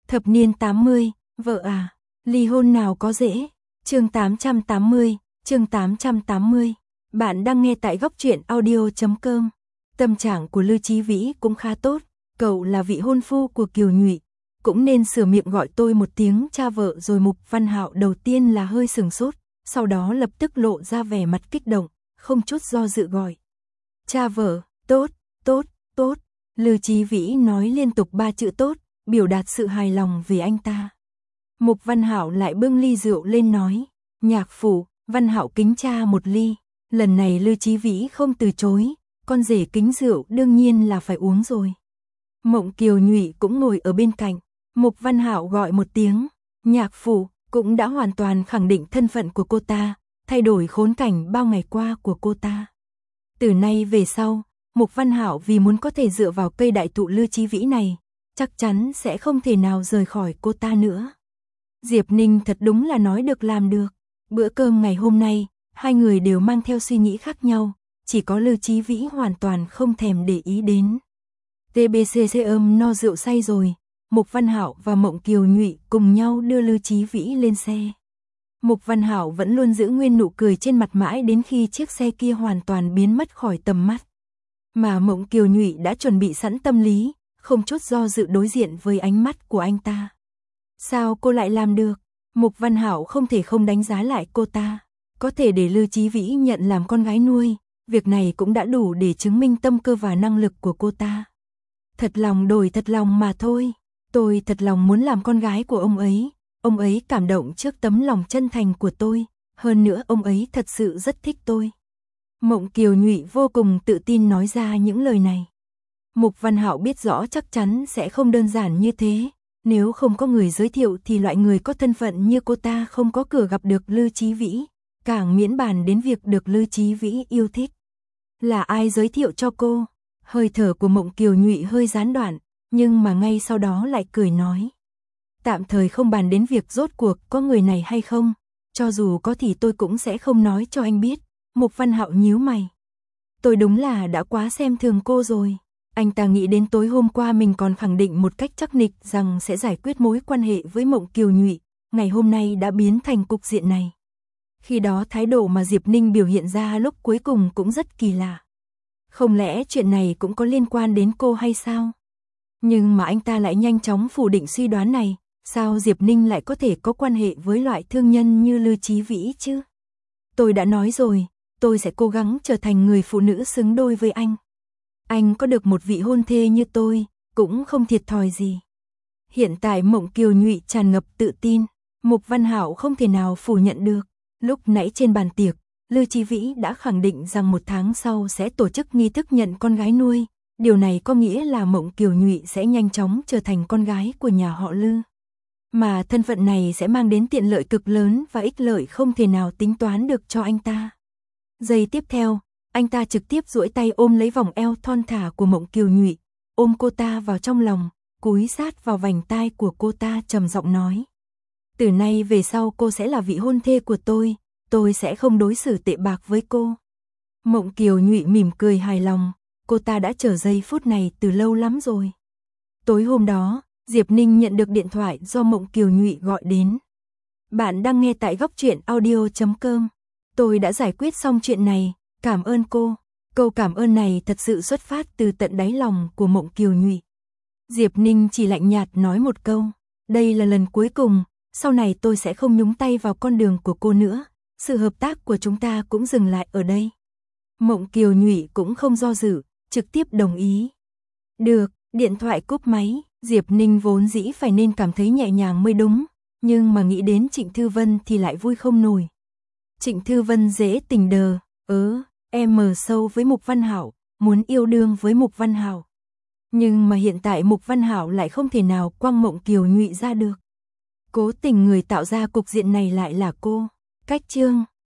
Thập niên 80, vợ à, ly hôn nào có dễ. Chương 880, chương 880. Bạn đang nghe tại góc truyện audio.com. Tâm trạng của Lư Chí Vĩ cũng khá tốt, cậu là vị hôn phu của Kiều Nhụy, cũng nên sửa miệng gọi tôi một tiếng cha vợ rồi. Mục Văn Hạo đầu tiên là hơi sừng sốt, sau đó lập tức lộ ra vẻ mặt kích động, không chút do dự gọi. Cha vợ, tốt, tốt, tốt. Lư Chí Vĩ nói liên tục 3 chữ tốt, biểu đạt sự hài lòng về anh ta. Mục Văn Hạo lại bưng ly rượu lên nói, nhạc phụ, Văn Hạo kính cha một ly. Lần này Lư Chí Vĩ không từ chối, con rể kính rượu đương nhiên là phải uống rồi. Mộng Kiều Nhụy cũng ngồi ở bên cạnh, Mục Văn Hạo gọi một tiếng, nhạc phụ, cũng đã hoàn toàn khẳng định thân phận của cô ta, thay đổi khốn cảnh bao ngày qua của cô ta. Từ nay về sau, Mục Văn Hạo vì muốn có thể dựa vào cây đại thụ Lư Chí Vĩ này, chắc chắn sẽ không thể nào rời khỏi cô ta nữa. Diệp Ninh thật đúng là nói được làm được. Bữa cơm ngày hôm nay, hai người đều mang theo suy nghĩ khác nhau, chỉ có Lư Chí Vĩ hoàn toàn không thèm để ý đến. TBCC no rượu say rồi, Mục Văn Hạo và Mộng Kiều Nhụy cùng nhau đưa Lư Chí Vĩ lên xe. Mục Văn Hạo vẫn luôn giữ nguyên nụ cười trên mặt mãi đến khi chiếc xe kia hoàn toàn biến mất khỏi tầm mắt. Mà Mộng Kiều Nhụy đã chuẩn bị sẵn tâm lý, không chút do dự đối diện với ánh mắt của anh ta. Sao cô lại làm được? Mục Văn Hạo không thể không đánh giá lại cô ta. Có thể để Lư Chí Vĩ nhận làm con gái nuôi, việc này cũng đã đủ để chứng minh tâm cơ và năng lực của cô ta. Thật lòng đổi thật lòng mà thôi. Tôi thật lòng muốn làm con gái của ông ấy cảm động trước tấm lòng chân thành của tôi, hơn nữa ông ấy thật sự rất thích tôi. Mộng Kiều Nhụy vô cùng tự tin nói ra những lời này. Mục Văn Hạo biết rõ chắc chắn sẽ không đơn giản như thế, nếu không có người giới thiệu thì loại người có thân phận như cô ta không có cửa gặp được Lư Chí Vĩ, càng miễn bàn đến việc được Lư Chí Vĩ yêu thích. Là ai giới thiệu cho cô? Hơi thở của Mộng Kiều Nhụy hơi gián đoạn, nhưng mà ngay sau đó lại cười nói. Tạm thời không bàn đến việc rốt cuộc có người này hay không, cho dù có thì tôi cũng sẽ không nói cho anh biết. Mục Văn Hạo nhíu mày. Tôi đúng là đã quá xem thường cô rồi. Anh ta nghĩ đến tối hôm qua mình còn khẳng định một cách chắc nịch rằng sẽ giải quyết mối quan hệ với Mộng Kiều Nhụy, ngày hôm nay đã biến thành cục diện này. Khi đó thái độ mà Diệp Ninh biểu hiện ra lúc cuối cùng cũng rất kỳ lạ. Không lẽ chuyện này cũng có liên quan đến cô hay sao? Nhưng mà anh ta lại nhanh chóng phủ định suy đoán này, sao Diệp Ninh lại có thể có quan hệ với loại thương nhân như Lư Chí Vĩ chứ? Tôi đã nói rồi, tôi sẽ cố gắng trở thành người phụ nữ xứng đôi với anh. Anh có được một vị hôn thê như tôi, cũng không thiệt thòi gì. Hiện tại Mộng Kiều Nhụy tràn ngập tự tin, Mục Văn Hạo không thể nào phủ nhận được. Lúc nãy trên bàn tiệc, Lư Chí Vĩ đã khẳng định rằng 1 tháng sau sẽ tổ chức nghi thức nhận con gái nuôi. Điều này có nghĩa là Mộng Kiều Nhụy sẽ nhanh chóng trở thành con gái của nhà họ Lư. Mà thân phận này sẽ mang đến tiện lợi cực lớn và ích lợi không thể nào tính toán được cho anh ta. Giây tiếp theo, anh ta trực tiếp duỗi tay ôm lấy vòng eo thon thả của Mộng Kiều Nhụy, ôm cô ta vào trong lòng, cúi sát vào vành tai của cô ta trầm giọng nói. Từ nay về sau cô sẽ là vị hôn thê của tôi sẽ không đối xử tệ bạc với cô. Mộng Kiều Nhụy mỉm cười hài lòng, cô ta đã chờ giây phút này từ lâu lắm rồi. Tối hôm đó, Diệp Ninh nhận được điện thoại do Mộng Kiều Nhụy gọi đến. Bạn đang nghe tại góc truyện audio.com. Tôi đã giải quyết xong chuyện này, cảm ơn cô. Câu cảm ơn này thật sự xuất phát từ tận đáy lòng của Mộng Kiều Nhụy. Diệp Ninh chỉ lạnh nhạt nói một câu, đây là lần cuối cùng, sau này tôi sẽ không nhúng tay vào con đường của cô nữa, sự hợp tác của chúng ta cũng dừng lại ở đây. Mộng Kiều Nhụy cũng không do dự, trực tiếp đồng ý. Được, điện thoại cúp máy, Diệp Ninh vốn dĩ phải nên cảm thấy nhẹ nhàng mới đúng, nhưng mà nghĩ đến Trịnh Thư Vân thì lại vui không nổi. Trịnh Thư Vân dễ tình đờ, em mờ sâu với Mục Văn Hạo, muốn yêu đương với Mục Văn Hạo. Nhưng mà hiện tại Mục Văn Hạo lại không thể nào quăng Mộng Kiều Nhụy ra được. Cố tình người tạo ra cục diện này lại là cô. Cách chương